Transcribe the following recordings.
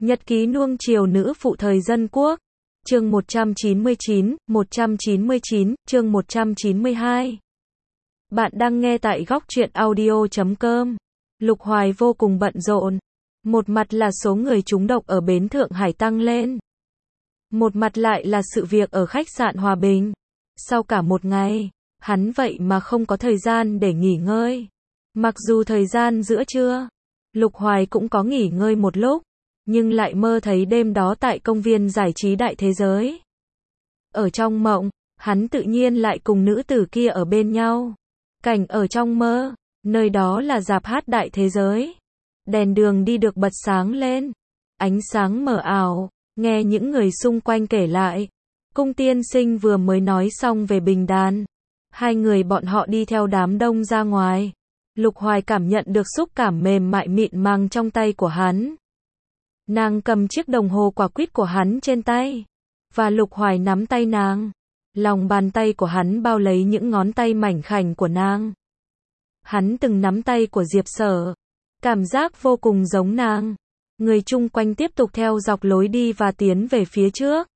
Nhật ký nuông chiều nữ phụ thời dân quốc. Chương 199, chương 192. Bạn đang nghe tại góc truyện audio.com. Lục Hoài vô cùng bận rộn. Một mặt là số người trúng độc ở bến Thượng Hải tăng lên. Một mặt lại là sự việc ở khách sạn Hòa Bình. Sau cả một ngày, hắn vậy mà không có thời gian để nghỉ ngơi. Mặc dù thời gian giữa trưa, Lục Hoài cũng có nghỉ ngơi một lúc, nhưng lại mơ thấy đêm đó tại công viên giải trí Đại Thế Giới. Ở trong mộng, hắn tự nhiên lại cùng nữ tử kia ở bên nhau. Cảnh ở trong mơ, nơi đó là rạp hát Đại Thế Giới. Đèn đường đi được bật sáng lên, ánh sáng mờ ảo, nghe những người xung quanh kể lại. Cung tiên sinh vừa mới nói xong về bình đàn. Hai người bọn họ đi theo đám đông ra ngoài. Lục Hoài cảm nhận được xúc cảm mềm mại mịn màng trong tay của hắn. Nàng cầm chiếc đồng hồ quả quýt của hắn trên tay. Và Lục Hoài nắm tay nàng. Lòng bàn tay của hắn bao lấy những ngón tay mảnh khảnh của nàng. Hắn từng nắm tay của Diệp Sở. Cảm giác vô cùng giống nàng. Người chung quanh tiếp tục theo dọc lối đi và tiến về phía trước.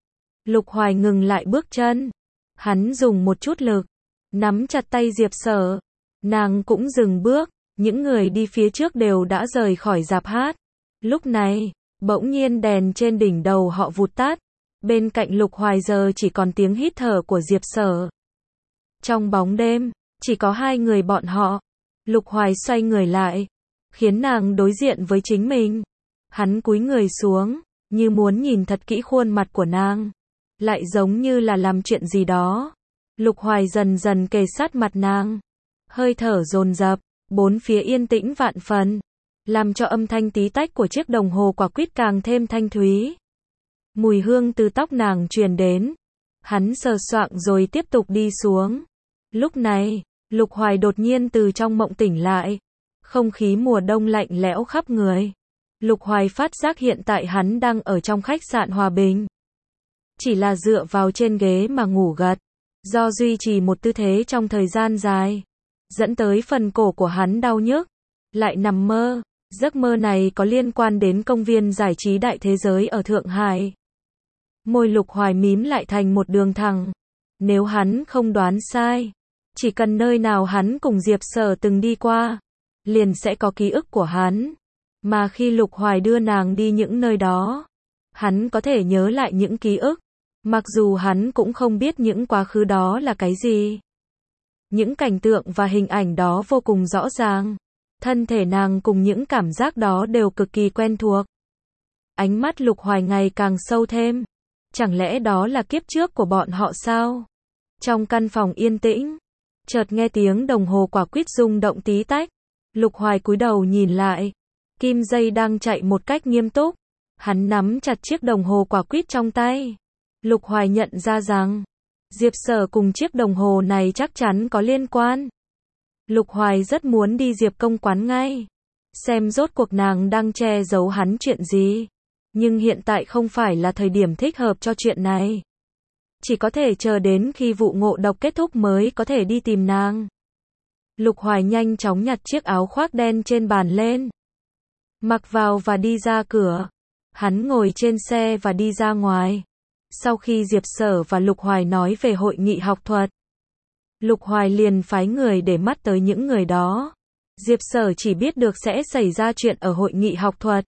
Lục Hoài ngừng lại bước chân. Hắn dùng một chút lực. Nắm chặt tay Diệp Sở. Nàng cũng dừng bước. Những người đi phía trước đều đã rời khỏi rạp hát. Lúc này, bỗng nhiên đèn trên đỉnh đầu họ vụt tắt. Bên cạnh Lục Hoài giờ chỉ còn tiếng hít thở của Diệp Sở. Trong bóng đêm, chỉ có hai người bọn họ. Lục Hoài xoay người lại, khiến nàng đối diện với chính mình. Hắn cúi người xuống, như muốn nhìn thật kỹ khuôn mặt của nàng. Lại giống như là làm chuyện gì đó. Lục Hoài dần dần kề sát mặt nàng. Hơi thở dồn dập, bốn phía yên tĩnh vạn phần. Làm cho âm thanh tí tách của chiếc đồng hồ quả quýt càng thêm thanh thúy. Mùi hương từ tóc nàng truyền đến. Hắn sờ soạng rồi tiếp tục đi xuống. Lúc này, Lục Hoài đột nhiên từ trong mộng tỉnh lại. Không khí mùa đông lạnh lẽo khắp người. Lục Hoài phát giác hiện tại hắn đang ở trong khách sạn Hòa Bình. Chỉ là dựa vào trên ghế mà ngủ gật. Do duy trì một tư thế trong thời gian dài, dẫn tới phần cổ của hắn đau nhức. Lại nằm mơ. Giấc mơ này có liên quan đến công viên giải trí Đại Thế Giới ở Thượng Hải. Môi Lục Hoài mím lại thành một đường thẳng. Nếu hắn không đoán sai, chỉ cần nơi nào hắn cùng Diệp Sở từng đi qua, liền sẽ có ký ức của hắn. Mà khi Lục Hoài đưa nàng đi những nơi đó, hắn có thể nhớ lại những ký ức. Mặc dù hắn cũng không biết những quá khứ đó là cái gì. Những cảnh tượng và hình ảnh đó vô cùng rõ ràng. Thân thể nàng cùng những cảm giác đó đều cực kỳ quen thuộc. Ánh mắt Lục Hoài ngày càng sâu thêm. Chẳng lẽ đó là kiếp trước của bọn họ sao? Trong căn phòng yên tĩnh, chợt nghe tiếng đồng hồ quả quýt rung động tí tách. Lục Hoài cúi đầu nhìn lại. Kim dây đang chạy một cách nghiêm túc. Hắn nắm chặt chiếc đồng hồ quả quýt trong tay. Lục Hoài nhận ra rằng, Diệp Sở cùng chiếc đồng hồ này chắc chắn có liên quan. Lục Hoài rất muốn đi Diệp công quán ngay. Xem rốt cuộc nàng đang che giấu hắn chuyện gì. Nhưng hiện tại không phải là thời điểm thích hợp cho chuyện này. Chỉ có thể chờ đến khi vụ ngộ độc kết thúc mới có thể đi tìm nàng. Lục Hoài nhanh chóng nhặt chiếc áo khoác đen trên bàn lên. Mặc vào và đi ra cửa. Hắn ngồi trên xe và đi ra ngoài. Sau khi Diệp Sở và Lục Hoài nói về hội nghị học thuật, Lục Hoài liền phái người để mắt tới những người đó. Diệp Sở chỉ biết được sẽ xảy ra chuyện ở hội nghị học thuật.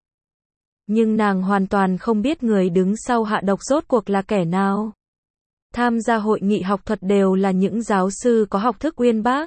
Nhưng nàng hoàn toàn không biết người đứng sau hạ độc rốt cuộc là kẻ nào. Tham gia hội nghị học thuật đều là những giáo sư có học thức uyên bác.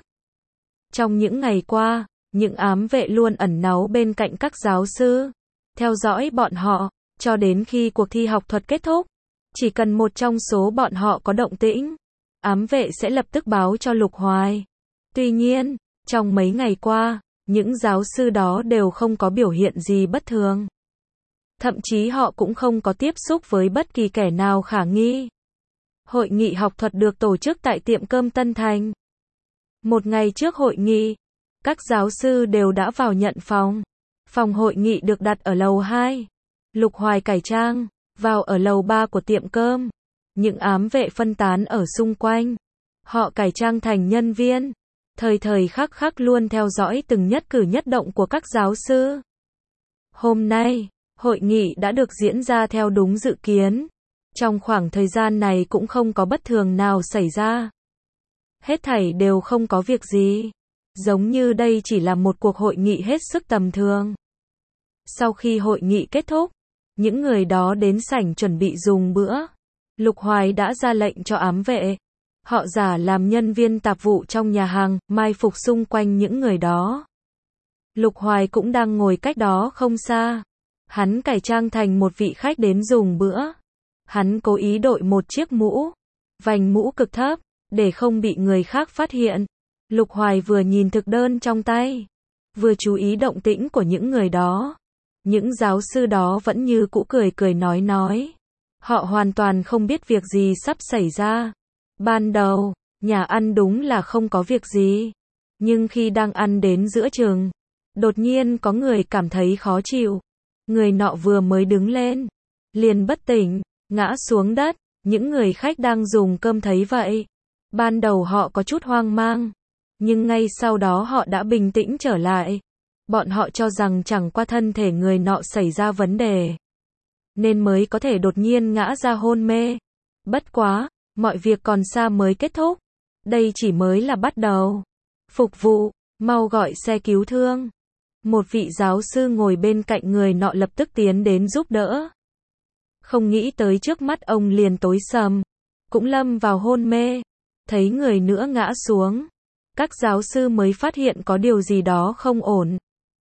Trong những ngày qua, những ám vệ luôn ẩn náu bên cạnh các giáo sư, theo dõi bọn họ, cho đến khi cuộc thi học thuật kết thúc. Chỉ cần một trong số bọn họ có động tĩnh, ám vệ sẽ lập tức báo cho Lục Hoài. Tuy nhiên, trong mấy ngày qua, những giáo sư đó đều không có biểu hiện gì bất thường. Thậm chí họ cũng không có tiếp xúc với bất kỳ kẻ nào khả nghi. Hội nghị học thuật được tổ chức tại tiệm cơm Tân Thành. Một ngày trước hội nghị, các giáo sư đều đã vào nhận phòng. Phòng hội nghị được đặt ở lầu 2. Lục Hoài cải trang, vào ở lầu 3 của tiệm cơm. Những ám vệ phân tán ở xung quanh. Họ cải trang thành nhân viên. Thời thời khắc khắc luôn theo dõi từng nhất cử nhất động của các giáo sư. Hôm nay, Hội nghị đã được diễn ra theo đúng dự kiến. Trong khoảng thời gian này cũng không có bất thường nào xảy ra. Hết thảy đều không có việc gì. Giống như đây chỉ là một cuộc hội nghị hết sức tầm thường. Sau khi hội nghị kết thúc, những người đó đến sảnh chuẩn bị dùng bữa. Lục Hoài đã ra lệnh cho ám vệ. Họ giả làm nhân viên tạp vụ trong nhà hàng, mai phục xung quanh những người đó. Lục Hoài cũng đang ngồi cách đó không xa. Hắn cải trang thành một vị khách đến dùng bữa. Hắn cố ý đội một chiếc mũ, vành mũ cực thấp, để không bị người khác phát hiện. Lục Hoài vừa nhìn thực đơn trong tay, vừa chú ý động tĩnh của những người đó. Những giáo sư đó vẫn như cũ cười cười nói. Họ hoàn toàn không biết việc gì sắp xảy ra. Ban đầu, nhà ăn đúng là không có việc gì. Nhưng khi đang ăn đến giữa chừng, đột nhiên có người cảm thấy khó chịu. Người nọ vừa mới đứng lên, liền bất tỉnh, ngã xuống đất. Những người khách đang dùng cơm thấy vậy. Ban đầu họ có chút hoang mang. Nhưng ngay sau đó họ đã bình tĩnh trở lại. Bọn họ cho rằng chẳng qua thân thể người nọ xảy ra vấn đề, nên mới có thể đột nhiên ngã ra hôn mê. Bất quá, mọi việc còn xa mới kết thúc. Đây chỉ mới là bắt đầu. Phục vụ, mau gọi xe cứu thương. Một vị giáo sư ngồi bên cạnh người nọ lập tức tiến đến giúp đỡ. Không nghĩ tới trước mắt ông liền tối sầm, cũng lâm vào hôn mê. Thấy người nữa ngã xuống, các giáo sư mới phát hiện có điều gì đó không ổn.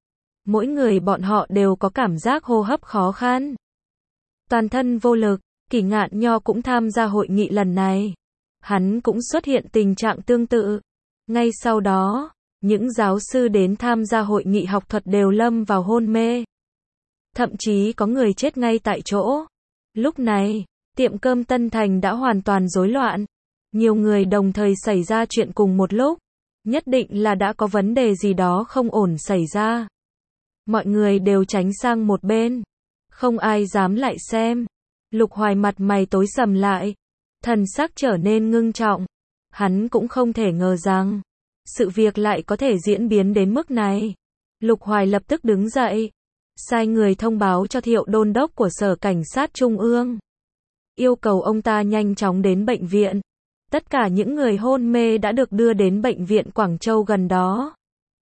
Mỗi người bọn họ đều có cảm giác hô hấp khó khăn, toàn thân vô lực. Kỷ Ngạn Nho cũng tham gia hội nghị lần này. Hắn cũng xuất hiện tình trạng tương tự. Ngay sau đó, những giáo sư đến tham gia hội nghị học thuật đều lâm vào hôn mê. Thậm chí có người chết ngay tại chỗ. Lúc này, tiệm cơm Tân Thành đã hoàn toàn rối loạn. Nhiều người đồng thời xảy ra chuyện cùng một lúc. Nhất định là đã có vấn đề gì đó không ổn xảy ra. Mọi người đều tránh sang một bên. Không ai dám lại xem. Lục Hoài mặt mày tối sầm lại. Thần sắc trở nên ngưng trọng. Hắn cũng không thể ngờ rằng sự việc lại có thể diễn biến đến mức này. Lục Hoài lập tức đứng dậy, sai người thông báo cho Thiệu Đôn đốc của Sở Cảnh sát Trung ương. Yêu cầu ông ta nhanh chóng đến bệnh viện. Tất cả những người hôn mê đã được đưa đến bệnh viện Quảng Châu gần đó.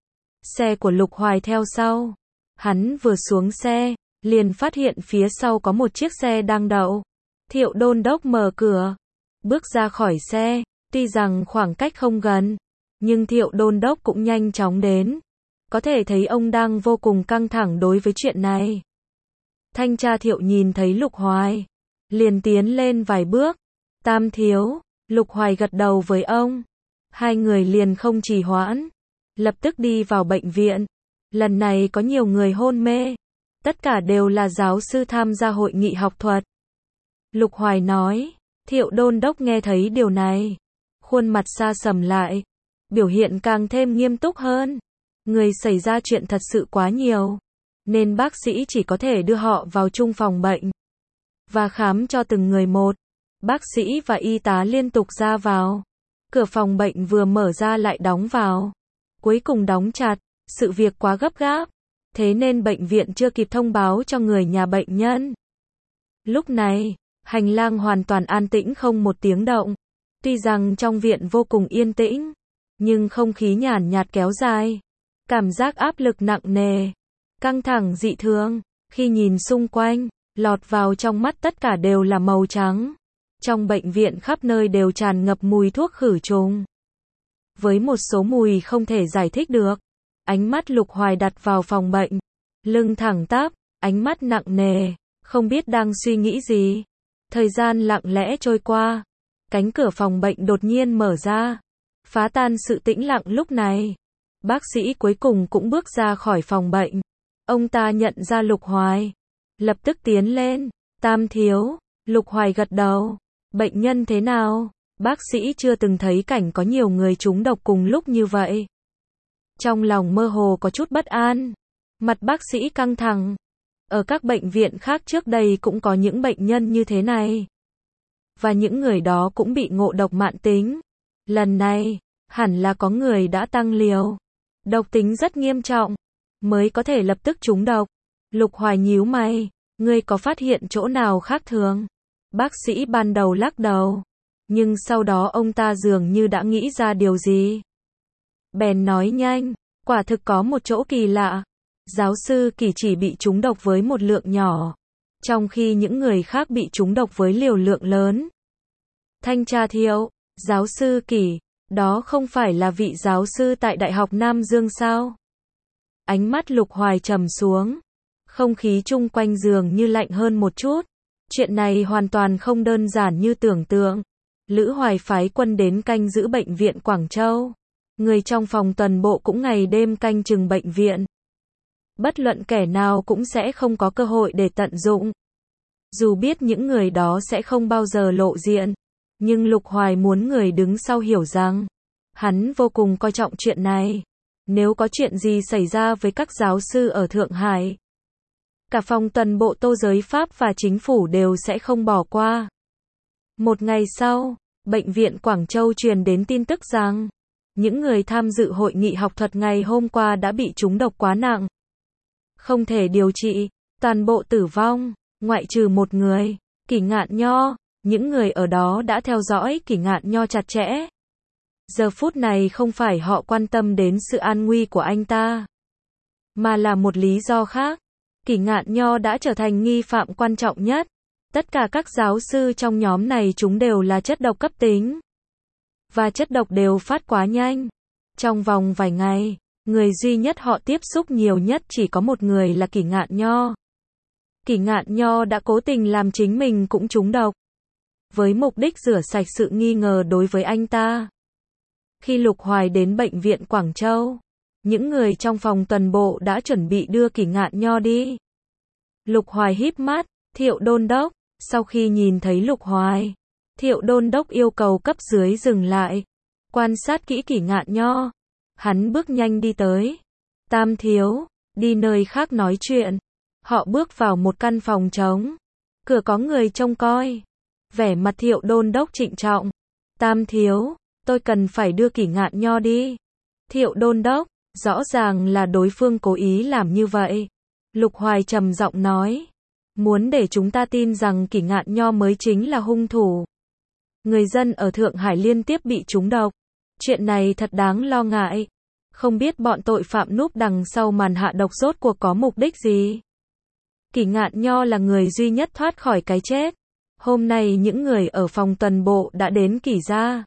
Xe của Lục Hoài theo sau. Hắn vừa xuống xe, liền phát hiện phía sau có một chiếc xe đang đậu. Thiệu Đôn đốc mở cửa, bước ra khỏi xe. Tuy rằng khoảng cách không gần, nhưng Thiệu Đôn đốc cũng nhanh chóng đến. Có thể thấy ông đang vô cùng căng thẳng đối với chuyện này. Thanh tra Thiệu nhìn thấy Lục Hoài, liền tiến lên vài bước. Tam thiếu. Lục Hoài gật đầu với ông. Hai người liền không trì hoãn, lập tức đi vào bệnh viện. Lần này có nhiều người hôn mê. Tất cả đều là giáo sư tham gia hội nghị học thuật. Lục Hoài nói. Thiệu Đôn đốc nghe thấy điều này, khuôn mặt sa sầm lại, biểu hiện càng thêm nghiêm túc hơn. Người xảy ra chuyện thật sự quá nhiều, nên bác sĩ chỉ có thể đưa họ vào chung phòng bệnh và khám cho từng người một. Bác sĩ và y tá liên tục ra vào. Cửa phòng bệnh vừa mở ra lại đóng vào, cuối cùng đóng chặt. Sự việc quá gấp gáp, thế nên bệnh viện chưa kịp thông báo cho người nhà bệnh nhân. Lúc này, hành lang hoàn toàn an tĩnh không một tiếng động. Tuy rằng trong viện vô cùng yên tĩnh, nhưng không khí nhàn nhạt kéo dài. Cảm giác áp lực nặng nề, căng thẳng dị thường. Khi nhìn xung quanh, lọt vào trong mắt tất cả đều là màu trắng. Trong bệnh viện khắp nơi đều tràn ngập mùi thuốc khử trùng, với một số mùi không thể giải thích được. Ánh mắt Lục Hoài đặt vào phòng bệnh, lưng thẳng tắp, ánh mắt nặng nề, không biết đang suy nghĩ gì. Thời gian lặng lẽ trôi qua, cánh cửa phòng bệnh đột nhiên mở ra, phá tan sự tĩnh lặng lúc này. Bác sĩ cuối cùng cũng bước ra khỏi phòng bệnh. Ông ta nhận ra Lục Hoài, lập tức tiến lên. Tam thiếu. Lục Hoài gật đầu. Bệnh nhân thế nào? Bác sĩ chưa từng thấy cảnh có nhiều người trúng độc cùng lúc như vậy. Trong lòng mơ hồ có chút bất an. Mặt bác sĩ căng thẳng. Ở các bệnh viện khác trước đây cũng có những bệnh nhân như thế này. Và những người đó cũng bị ngộ độc mãn tính. Lần này, hẳn là có người đã tăng liều. Độc tính rất nghiêm trọng, mới có thể lập tức trúng độc. Lục Hoài nhíu mày, Ngươi có phát hiện chỗ nào khác thường? Bác sĩ ban đầu lắc đầu. Nhưng sau đó ông ta dường như đã nghĩ ra điều gì. Bèn nói nhanh, quả thực có một chỗ kỳ lạ. Giáo sư Kỳ chỉ bị trúng độc với một lượng nhỏ, trong khi những người khác bị trúng độc với liều lượng lớn. Thanh tra Thiệu, giáo sư Kỳ, đó không phải là vị giáo sư tại Đại học Nam Dương sao? Ánh mắt Lục Hoài trầm xuống. Không khí chung quanh dường như lạnh hơn một chút. Chuyện này hoàn toàn không đơn giản như tưởng tượng. Lữ Hoài phái quân đến canh giữ bệnh viện Quảng Châu. Người trong phòng tuần bộ cũng ngày đêm canh chừng bệnh viện. Bất luận kẻ nào cũng sẽ không có cơ hội để tận dụng. Dù biết những người đó sẽ không bao giờ lộ diện, nhưng Lục Hoài muốn người đứng sau hiểu rằng, hắn vô cùng coi trọng chuyện này. Nếu có chuyện gì xảy ra với các giáo sư ở Thượng Hải, cả phòng tuần bộ Tô Giới Pháp và chính phủ đều sẽ không bỏ qua. Một ngày sau, bệnh viện Quảng Châu truyền đến tin tức rằng, những người tham dự hội nghị học thuật ngày hôm qua đã bị trúng độc quá nặng. Không thể điều trị, toàn bộ tử vong, ngoại trừ một người, Kỷ Ngạn Nho. Những người ở đó đã theo dõi Kỷ Ngạn Nho chặt chẽ. Giờ phút này không phải họ quan tâm đến sự an nguy của anh ta, mà là một lý do khác. Kỷ Ngạn Nho đã trở thành nghi phạm quan trọng nhất. Tất cả các giáo sư trong nhóm này chúng đều là chất độc cấp tính. Và chất độc đều phát quá nhanh. Trong vòng vài ngày, người duy nhất họ tiếp xúc nhiều nhất chỉ có một người là Kỷ Ngạn Nho. Kỷ Ngạn Nho đã cố tình làm chính mình cũng trúng độc, với mục đích rửa sạch sự nghi ngờ đối với anh ta. Khi Lục Hoài đến bệnh viện Quảng Châu, những người trong phòng tuần bộ đã chuẩn bị đưa Kỷ Ngạn Nho đi. Lục Hoài híp mắt, Thiệu Đôn đốc. Sau khi nhìn thấy Lục Hoài, Thiệu Đôn đốc yêu cầu cấp dưới dừng lại, quan sát kỹ Kỷ Ngạn Nho. Hắn bước nhanh đi tới. Tam thiếu, đi nơi khác nói chuyện. Họ bước vào một căn phòng trống. Cửa có người trông coi. Vẻ mặt Thiệu Đôn đốc trịnh trọng. Tam thiếu, tôi cần phải đưa Kỷ Ngạn Nho đi. Thiệu Đôn đốc, rõ ràng là đối phương cố ý làm như vậy. Lục Hoài trầm giọng nói. Muốn để chúng ta tin rằng Kỷ Ngạn Nho mới chính là hung thủ. Người dân ở Thượng Hải liên tiếp bị trúng độc. Chuyện này thật đáng lo ngại. Không biết bọn tội phạm núp đằng sau màn hạ độc rốt cuộc có mục đích gì. Kỷ Ngạn Nho là người duy nhất thoát khỏi cái chết. Hôm nay những người ở phòng tuần bộ đã đến Kỷ gia.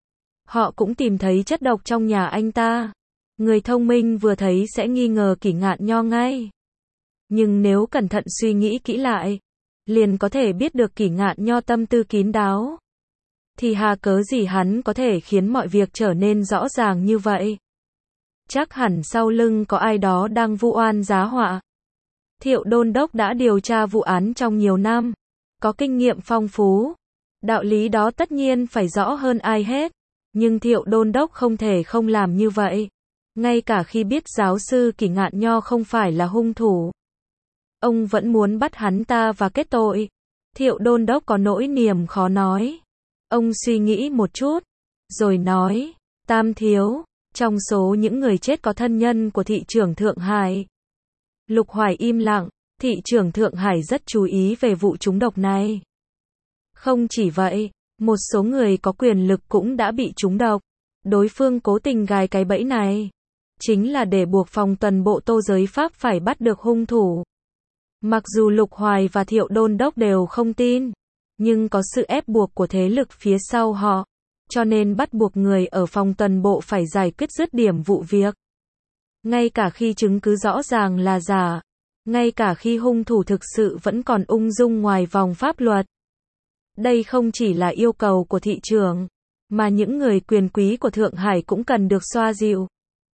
Họ cũng tìm thấy chất độc trong nhà anh ta. Người thông minh vừa thấy sẽ nghi ngờ Kỷ Ngạn Nho ngay. Nhưng nếu cẩn thận suy nghĩ kỹ lại, liền có thể biết được Kỷ Ngạn Nho tâm tư kín đáo. Thì hà cớ gì hắn có thể khiến mọi việc trở nên rõ ràng như vậy? Chắc hẳn sau lưng có ai đó đang vu oan giá họa. Thiệu Đôn đốc đã điều tra vụ án trong nhiều năm, có kinh nghiệm phong phú. Đạo lý đó tất nhiên phải rõ hơn ai hết. Nhưng Thiệu Đôn đốc không thể không làm như vậy. Ngay cả khi biết giáo sư Kỷ Ngạn Nho không phải là hung thủ, ông vẫn muốn bắt hắn ta và kết tội. Thiệu Đôn đốc có nỗi niềm khó nói. Ông suy nghĩ một chút, rồi nói, Tam thiếu, trong số những người chết có thân nhân của thị trưởng Thượng Hải. Lục Hoài im lặng, thị trưởng Thượng Hải rất chú ý về vụ trúng độc này. Không chỉ vậy, một số người có quyền lực cũng đã bị trúng độc. Đối phương cố tình gài cái bẫy này, chính là để buộc phòng tuần bộ Tô Giới Pháp phải bắt được hung thủ. Mặc dù Lục Hoài và Thiệu Đôn đốc đều không tin, nhưng có sự ép buộc của thế lực phía sau họ, cho nên bắt buộc người ở phòng tuần bộ phải giải quyết dứt điểm vụ việc. Ngay cả khi chứng cứ rõ ràng là giả, ngay cả khi hung thủ thực sự vẫn còn ung dung ngoài vòng pháp luật. Đây không chỉ là yêu cầu của thị trưởng, mà những người quyền quý của Thượng Hải cũng cần được xoa dịu.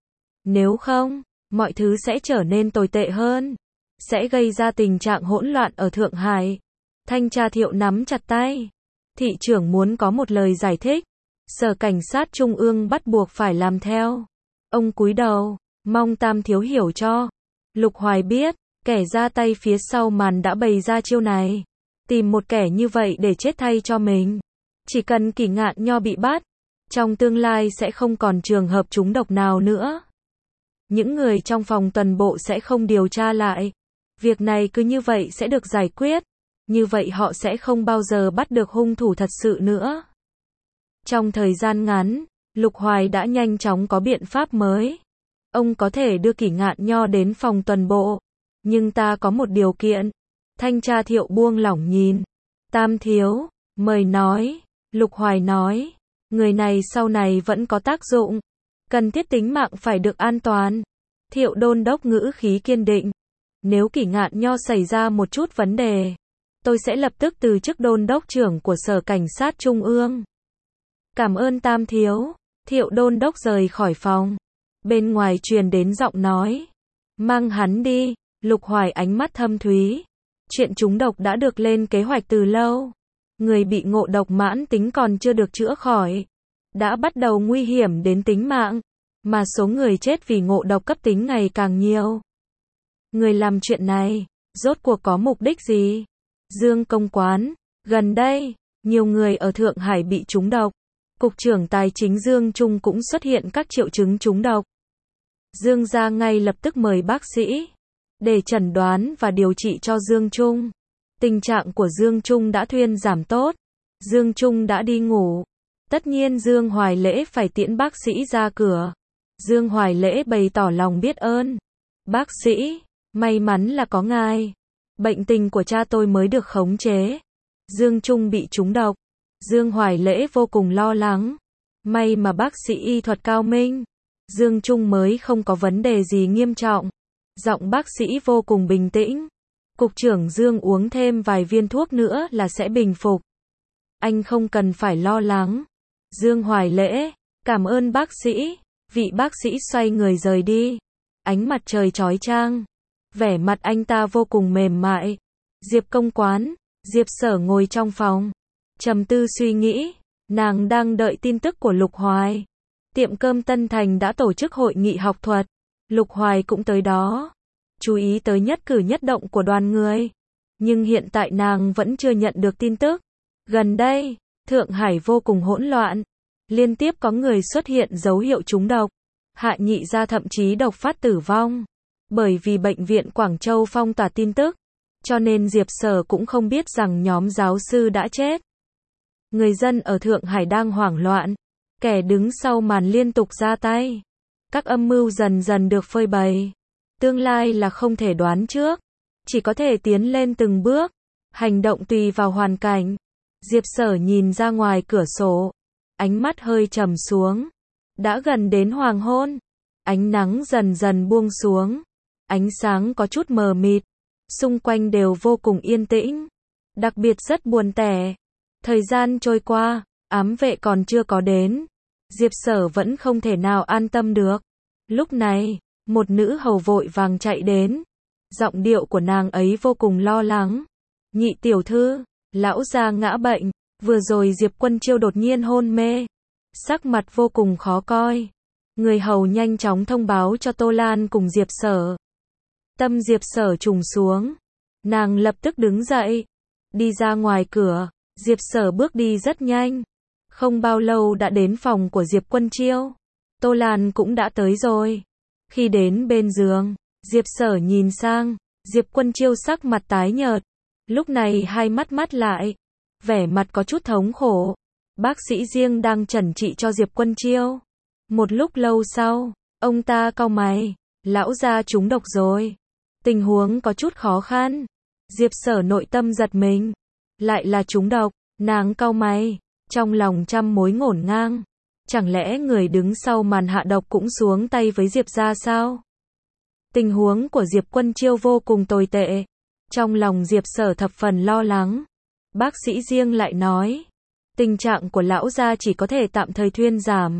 Nếu không, mọi thứ sẽ trở nên tồi tệ hơn, sẽ gây ra tình trạng hỗn loạn ở Thượng Hải. Thanh tra Thiệu nắm chặt tay. Thị trưởng muốn có một lời giải thích. Sở Cảnh sát Trung ương bắt buộc phải làm theo. Ông cúi đầu, mong Tam thiếu hiểu cho. Lục Hoài biết, kẻ ra tay phía sau màn đã bày ra chiêu này. Tìm một kẻ như vậy để chết thay cho mình. Chỉ cần Kỷ Ngạn Nho bị bắt, trong tương lai sẽ không còn trường hợp trúng độc nào nữa. Những người trong phòng tuần bộ sẽ không điều tra lại. Việc này cứ như vậy sẽ được giải quyết. Như vậy họ sẽ không bao giờ bắt được hung thủ thật sự nữa. Trong thời gian ngắn, Lục Hoài đã nhanh chóng có biện pháp mới. Ông có thể đưa Kỷ Ngạn Nho đến phòng tuần bộ. Nhưng ta có một điều kiện. Thanh tra Thiệu buông lỏng nhìn. Tam thiếu, mời nói. Lục Hoài nói. Người này sau này vẫn có tác dụng. Cần thiết tính mạng phải được an toàn. Thiệu đôn đốc ngữ khí kiên định. Nếu Kỷ Ngạn Nho xảy ra một chút vấn đề, tôi sẽ lập tức từ chức đôn đốc trưởng của Sở Cảnh sát Trung ương. Cảm ơn Tam thiếu. Thiệu đôn đốc rời khỏi phòng. Bên ngoài truyền đến giọng nói. Mang hắn đi. Lục Hoài ánh mắt thâm thúy. Chuyện trúng độc đã được lên kế hoạch từ lâu. Người bị ngộ độc mãn tính còn chưa được chữa khỏi. Đã bắt đầu nguy hiểm đến tính mạng. Mà số người chết vì ngộ độc cấp tính ngày càng nhiều. Người làm chuyện này, rốt cuộc có mục đích gì? Dương Công Quán, gần đây, nhiều người ở Thượng Hải bị trúng độc. Cục trưởng Tài chính Dương Trung cũng xuất hiện các triệu chứng trúng độc. Dương gia ngay lập tức mời bác sĩ để chẩn đoán và điều trị cho Dương Trung. Tình trạng của Dương Trung đã thuyên giảm tốt. Dương Trung đã đi ngủ. Tất nhiên Dương Hoài Lễ phải tiễn bác sĩ ra cửa. Dương Hoài Lễ bày tỏ lòng biết ơn. Bác sĩ, may mắn là có ngài. Bệnh tình của cha tôi mới được khống chế. Dương Trung bị trúng độc. Dương Hoài Lễ vô cùng lo lắng. May mà bác sĩ y thuật cao minh. Dương Trung mới không có vấn đề gì nghiêm trọng. Giọng bác sĩ vô cùng bình tĩnh. Cục trưởng Dương uống thêm vài viên thuốc nữa là sẽ bình phục. Anh không cần phải lo lắng. Dương Hoài Lễ, cảm ơn bác sĩ. Vị bác sĩ xoay người rời đi. Ánh mặt trời chói chang. Vẻ mặt anh ta vô cùng mềm mại. Diệp Công Quán, Diệp Sở ngồi trong phòng. Trầm tư suy nghĩ. Nàng đang đợi tin tức của Lục Hoài. Tiệm cơm Tân Thành đã tổ chức hội nghị học thuật. Lục Hoài cũng tới đó. Chú ý tới nhất cử nhất động của đoàn người. Nhưng hiện tại nàng vẫn chưa nhận được tin tức. Gần đây, Thượng Hải vô cùng hỗn loạn. Liên tiếp có người xuất hiện dấu hiệu trúng độc. Hạ nhị gia thậm chí độc phát tử vong. Bởi vì bệnh viện Quảng Châu phong tỏa tin tức. Cho nên Diệp Sở cũng không biết rằng nhóm giáo sư đã chết. Người dân ở Thượng Hải đang hoảng loạn. Kẻ đứng sau màn liên tục ra tay. Các âm mưu dần dần được phơi bày. Tương lai là không thể đoán trước. Chỉ có thể tiến lên từng bước. Hành động tùy vào hoàn cảnh. Diệp Sở nhìn ra ngoài cửa sổ. Ánh mắt hơi trầm xuống. Đã gần đến hoàng hôn. Ánh nắng dần dần buông xuống. Ánh sáng có chút mờ mịt. Xung quanh đều vô cùng yên tĩnh. Đặc biệt rất buồn tẻ. Thời gian trôi qua, ám vệ còn chưa có đến. Diệp Sở vẫn không thể nào an tâm được. Lúc này, một nữ hầu vội vàng chạy đến. Giọng điệu của nàng ấy vô cùng lo lắng. Nhị tiểu thư, lão gia ngã bệnh. Vừa rồi Diệp Quân Chiêu đột nhiên hôn mê. Sắc mặt vô cùng khó coi. Người hầu nhanh chóng thông báo cho Tô Lan cùng Diệp Sở. Tâm Diệp Sở trùng xuống. Nàng lập tức đứng dậy. Đi ra ngoài cửa. Diệp Sở bước đi rất nhanh. Không bao lâu đã đến phòng của Diệp Quân Chiêu. Tô Lan cũng đã tới rồi. Khi đến bên giường, Diệp Sở nhìn sang. Diệp Quân Chiêu sắc mặt tái nhợt. Lúc này hai mắt mắt lại. Vẻ mặt có chút thống khổ. Bác sĩ riêng đang chẩn trị cho Diệp Quân Chiêu. Một lúc lâu sau, ông ta cau mày. Lão gia trúng độc rồi. Tình huống có chút khó khăn. Diệp Sở nội tâm giật mình. Lại là trúng độc. Nàng cau mày. Trong lòng trăm mối ngổn ngang. Chẳng lẽ người đứng sau màn hạ độc cũng xuống tay với Diệp gia sao? Tình huống của Diệp Quân Chiêu vô cùng tồi tệ. Trong lòng Diệp Sở thập phần lo lắng. Bác sĩ riêng lại nói. Tình trạng của lão gia chỉ có thể tạm thời thuyên giảm.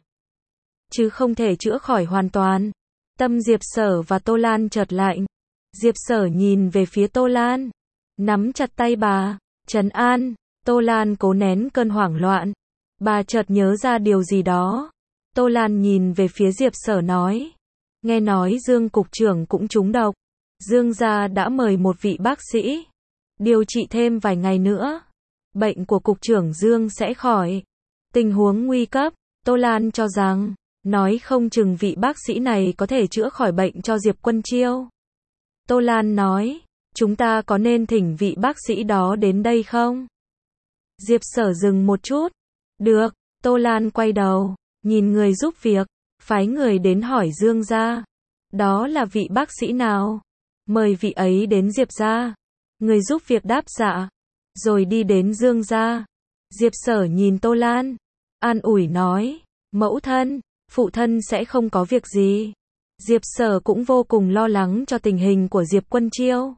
Chứ không thể chữa khỏi hoàn toàn. Tâm Diệp Sở và Tô Lan chợt lạnh. Diệp Sở nhìn về phía Tô Lan. Nắm chặt tay bà. Trấn an. Tô Lan cố nén cơn hoảng loạn. Bà chợt nhớ ra điều gì đó. Tô Lan nhìn về phía Diệp Sở nói. Nghe nói Dương cục trưởng cũng trúng độc. Dương gia đã mời một vị bác sĩ. Điều trị thêm vài ngày nữa. Bệnh của cục trưởng Dương sẽ khỏi. Tình huống nguy cấp. Tô Lan cho rằng. Nói không chừng vị bác sĩ này có thể chữa khỏi bệnh cho Diệp Quân Chiêu. Tô Lan nói. chúng ta có nên thỉnh vị bác sĩ đó đến đây không? Diệp Sở dừng một chút. Được, Tô Lan quay đầu, nhìn người giúp việc, phái người đến hỏi Dương gia. Đó là vị bác sĩ nào? Mời vị ấy đến Diệp gia. Người giúp việc đáp dạ, rồi đi đến Dương gia. Diệp Sở nhìn Tô Lan, an ủi nói, mẫu thân, phụ thân sẽ không có việc gì. Diệp Sở cũng vô cùng lo lắng cho tình hình của Diệp Quân Chiêu.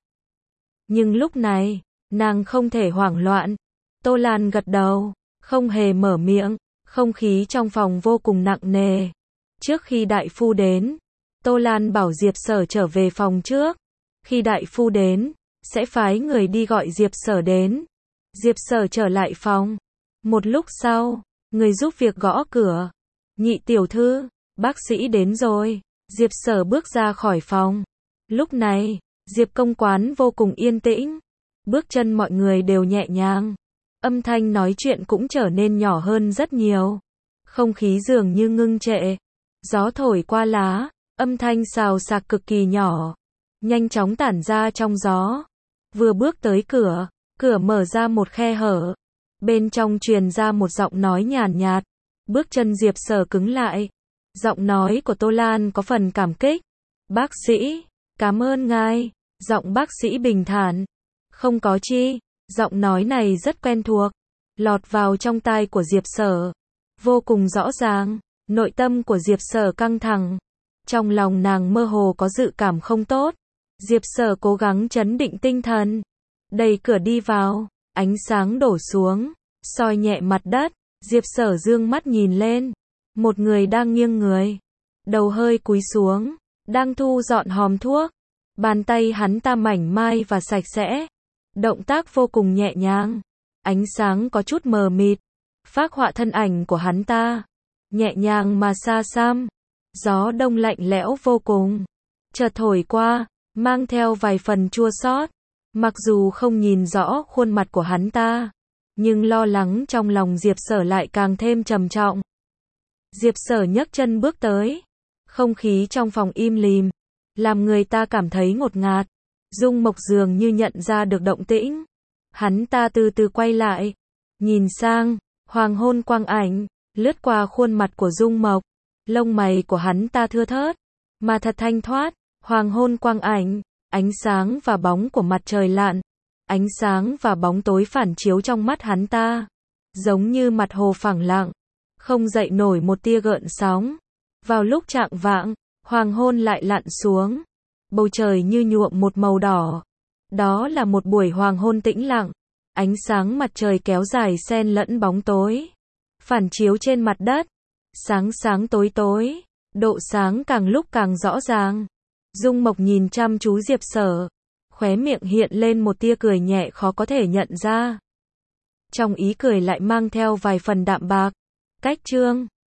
Nhưng lúc này, nàng không thể hoảng loạn. Tô Lan gật đầu, không hề mở miệng, không khí trong phòng vô cùng nặng nề. Trước khi đại phu đến, Tô Lan bảo Diệp Sở trở về phòng trước. Khi đại phu đến, sẽ phái người đi gọi Diệp Sở đến. Diệp Sở trở lại phòng. Một lúc sau, người giúp việc gõ cửa. Nhị tiểu thư, bác sĩ đến rồi. Diệp Sở bước ra khỏi phòng. Lúc này, Diệp công quán vô cùng yên tĩnh. Bước chân mọi người đều nhẹ nhàng. Âm thanh nói chuyện cũng trở nên nhỏ hơn rất nhiều. Không khí dường như ngưng trệ. Gió thổi qua lá, âm thanh xào xạc cực kỳ nhỏ, nhanh chóng tản ra trong gió. Vừa bước tới cửa, cửa mở ra một khe hở. Bên trong truyền ra một giọng nói nhàn nhạt. Bước chân Diệp Sở cứng lại. Giọng nói của Tô Lan có phần cảm kích. Bác sĩ, cảm ơn ngài. Giọng bác sĩ bình thản. Không có chi. Giọng nói này rất quen thuộc. Lọt vào trong tai của Diệp Sở. Vô cùng rõ ràng. Nội tâm của Diệp Sở căng thẳng. Trong lòng nàng mơ hồ có dự cảm không tốt. Diệp Sở cố gắng trấn định tinh thần. Đẩy cửa đi vào. Ánh sáng đổ xuống, soi nhẹ mặt đất. Diệp Sở dương mắt nhìn lên. Một người đang nghiêng người, đầu hơi cúi xuống, đang thu dọn hòm thuốc. Bàn tay hắn ta mảnh mai và sạch sẽ. Động tác vô cùng nhẹ nhàng. Ánh sáng có chút mờ mịt. Phác họa thân ảnh của hắn ta. Nhẹ nhàng mà xa xăm. Gió đông lạnh lẽo vô cùng. Chợt thổi qua, mang theo vài phần chua xót. Mặc dù không nhìn rõ khuôn mặt của hắn ta, nhưng lo lắng trong lòng Diệp Sở lại càng thêm trầm trọng. Diệp Sở nhấc chân bước tới. Không khí trong phòng im lìm, làm người ta cảm thấy ngột ngạt. Dung Mộc dường như nhận ra được động tĩnh. Hắn ta từ từ quay lại, nhìn sang, hoàng hôn quang ảnh, lướt qua khuôn mặt của Dung Mộc. Lông mày của hắn ta thưa thớt, mà thật thanh thoát. Hoàng hôn quang ảnh, ánh sáng và bóng của mặt trời lặn. Ánh sáng và bóng tối phản chiếu trong mắt hắn ta. Giống như mặt hồ phẳng lặng, không dậy nổi một tia gợn sóng. Vào lúc chạng vạng, hoàng hôn lại lặn xuống. Bầu trời như nhuộm một màu đỏ. Đó là một buổi hoàng hôn tĩnh lặng. Ánh sáng mặt trời kéo dài xen lẫn bóng tối, phản chiếu trên mặt đất. Sáng sáng tối tối, độ sáng càng lúc càng rõ ràng. Dung Mộc nhìn chăm chú Diệp Sở, khóe miệng hiện lên một tia cười nhẹ khó có thể nhận ra. Trong ý cười lại mang theo vài phần đạm bạc. Cách chương